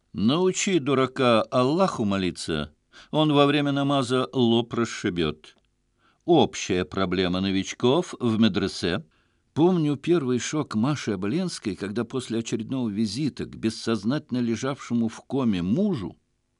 Научи дурака Аллаху молиться, он во время намаза лоб расшибет. Общая проблема новичков в медресе. Помню первый шок Маши Оболенской, когда после очередного визита к бессознательно лежавшему в коме мужу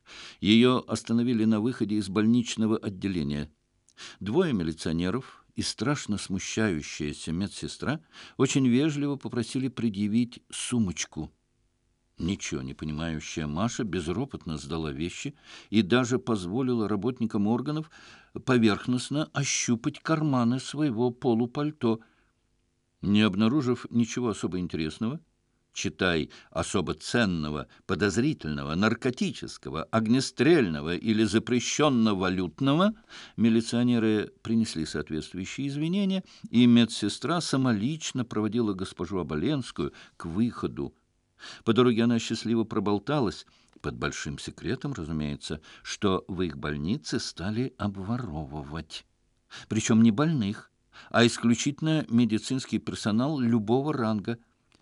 ее остановили на выходе из больничного отделения. Двое милиционеров и страшно смущающаяся медсестра очень вежливо попросили предъявить сумочку. Ничего не понимающая Маша безропотно сдала вещи и даже позволила работникам органов поверхностно ощупать карманы своего полупальто. Не обнаружив ничего особо интересного, читай особо ценного, подозрительного, наркотического, огнестрельного или запрещенно-валютного, милиционеры принесли соответствующие извинения, и медсестра самолично проводила госпожу Оболенскую к выходу. По дороге она счастливо проболталась, под большим секретом, разумеется, что в их больнице стали обворовывать. Причем не больных, а исключительно медицинский персонал любого ранга.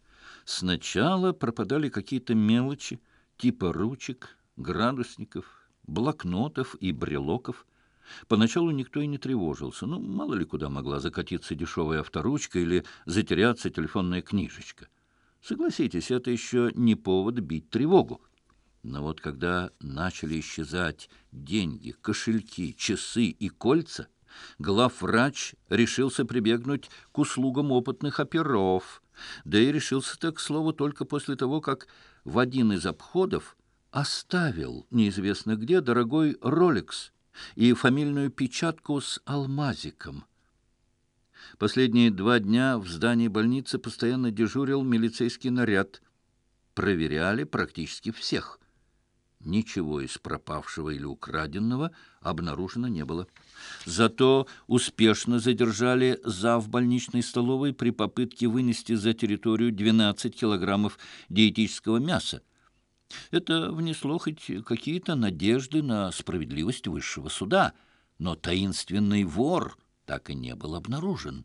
Сначала пропадали какие-то мелочи, типа ручек, градусников, блокнотов и брелоков. Поначалу никто и не тревожился. Ну, мало ли куда могла закатиться дешевая авторучка или затеряться телефонная книжечка. Согласитесь, это еще не повод бить тревогу. Но вот когда начали исчезать деньги, кошельки, часы и кольца, главврач решился прибегнуть к услугам опытных оперов. Да и решился так, к слову, только после того, как в один из обходов оставил неизвестно где дорогой «Ролекс» и фамильную печатку с алмазиком. Последние 2 дня в здании больницы постоянно дежурил милицейский наряд. Проверяли практически всех. Ничего из пропавшего или украденного обнаружено не было. Зато успешно задержали зав. Больничной столовой при попытке вынести за территорию 12 килограммов диетического мяса. Это внесло хоть какие-то надежды на справедливость высшего суда, но таинственный вор так и не был обнаружен.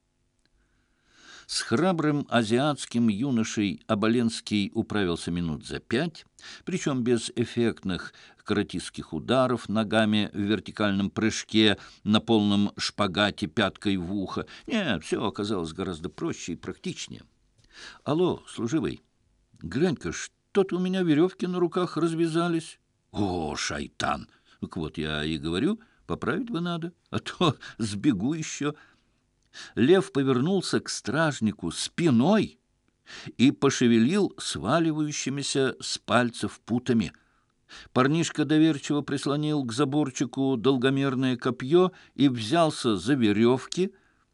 С храбрым азиатским юношей Оболенский управился минут за 5, причем без эффектных каратистских ударов ногами в вертикальном прыжке на полном шпагате пяткой в ухо. Нет, все оказалось гораздо проще и практичнее. «Алло, служивый, глянь-ка, что-то у меня веревки на руках развязались». «О, шайтан! Так вот я и говорю, поправить бы надо, а то сбегу еще». Лев повернулся к стражнику спиной и пошевелил сваливающимися с пальцев путами. Парнишка доверчиво прислонил к заборчику долгомерное копье и взялся за веревки.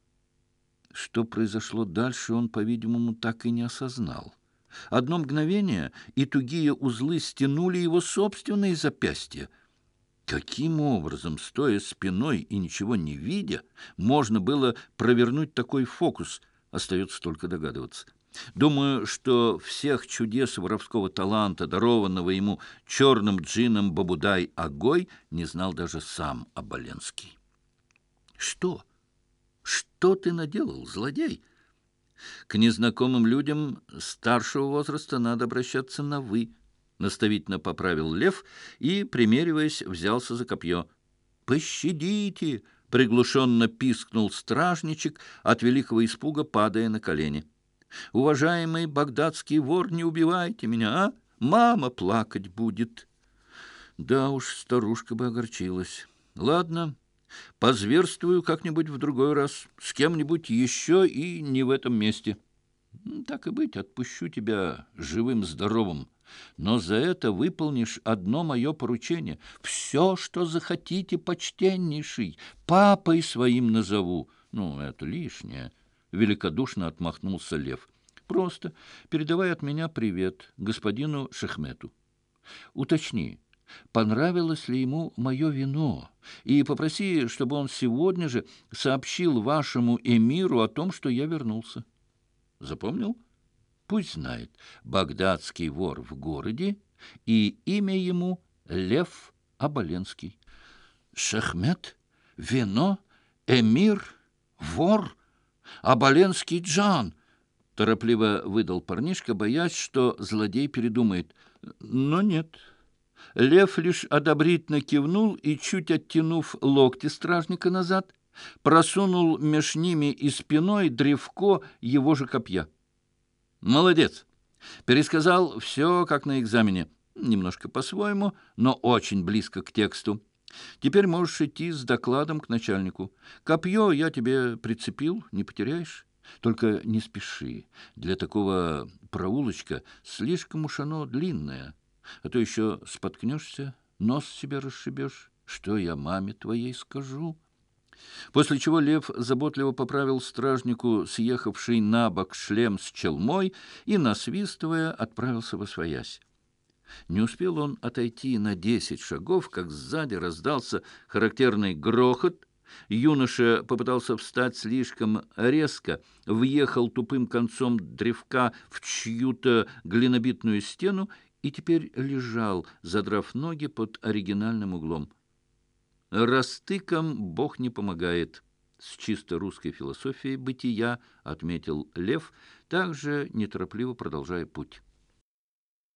Что произошло дальше, он, по-видимому, так и не осознал. Одно мгновение, и тугие узлы стянули его собственные запястья. Каким образом, стоя спиной и ничего не видя, можно было провернуть такой фокус, остается только догадываться. Думаю, что всех чудес воровского таланта, дарованного ему черным джином Бабудай-Агой, не знал даже сам Оболенский. «Что? Что ты наделал, злодей?» «К незнакомым людям старшего возраста надо обращаться на «вы». Наставительно поправил Лев и, примериваясь, взялся за копье. «Пощадите!» — приглушенно пискнул стражничек, от великого испуга падая на колени. «Уважаемый багдадский вор, не убивайте меня, а? Мама плакать будет!» Да уж, старушка бы огорчилась. «Ладно, позверствую как-нибудь в другой раз, с кем-нибудь еще и не в этом месте. Так и быть, отпущу тебя живым-здоровым. Но за это выполнишь одно мое поручение. Все, что захотите, почтеннейший, папой своим назову». «Ну, это лишнее», — великодушно отмахнулся Лев. «Просто передавай от меня привет господину Шехмету. Уточни, понравилось ли ему мое вино, и попроси, чтобы он сегодня же сообщил вашему эмиру о том, что я вернулся. Запомнил? Пусть знает, багдадский вор в городе, и имя ему Лев Оболенский». «Шехмет? Вино? Эмир? Вор? Оболенский Джан?» торопливо выдал парнишка, боясь, что злодей передумает. Но нет. Лев лишь одобрительно кивнул и, чуть оттянув локти стражника назад, просунул меж ними и спиной древко его же копья. «Молодец! Пересказал все, как на экзамене. Немножко по-своему, но очень близко к тексту. Теперь можешь идти с докладом к начальнику. Копье я тебе прицепил, не потеряешь. Только не спеши. Для такого проулочка слишком уж оно длинное. А то еще споткнешься, нос себе расшибешь. Что я маме твоей скажу?» После чего Лев заботливо поправил стражнику съехавший на бок шлем с челмой и, насвистывая, отправился восвоясь. Не успел он отойти на 10 шагов, как сзади раздался характерный грохот. Юноша попытался встать слишком резко, въехал тупым концом древка в чью-то глинобитную стену и теперь лежал, задрав ноги под оригинальным углом. «Растыком Бог не помогает», — с чисто русской философией бытия отметил Лев, также неторопливо продолжая путь.